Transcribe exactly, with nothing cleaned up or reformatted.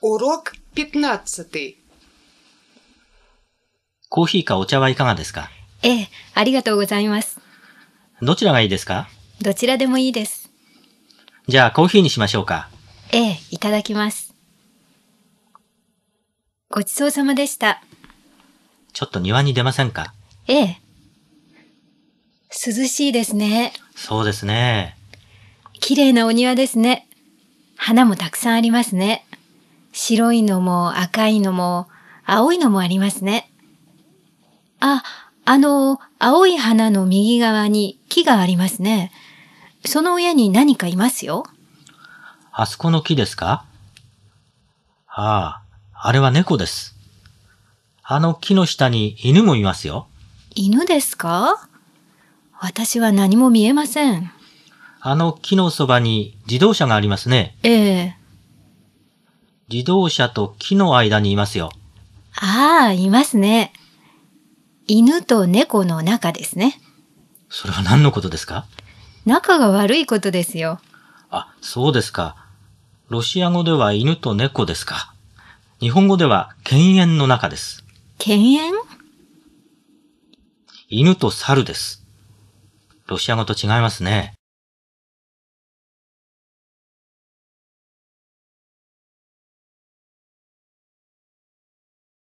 Урок пятнадцатый. コーヒーかお茶はいかがですか？ ええ、ありがとうございます。 どちらがいいですか？ どちらでもいいです。 じゃあコーヒーにしましょうか。 ええ、いただきます。ごちそうさまでした。 ちょっと庭に出ませんか？ ええ。涼しいですね。 そうですね。 綺麗なお庭ですね。花もたくさんありますね。白いのも赤いのも青いのもありますね。あ、あの、青い花の右側に木がありますね。その上に何かいますよ。 あそこの木ですか？ああ、あれは猫です。あの木の下に犬もいますよ。 犬ですか？私は何も見えません。 あの木のそばに自動車がありますね。 ええ。 自動車と木の間にいますよ。 ああ、いますね。犬と猫の仲ですね。 それは何のことですか？ 仲が悪いことですよ。 あ、そうですか。ロシア語では犬と猫ですか。日本語では犬猿の仲です。 犬猿？ 犬と猿です。ロシア語と違いますね。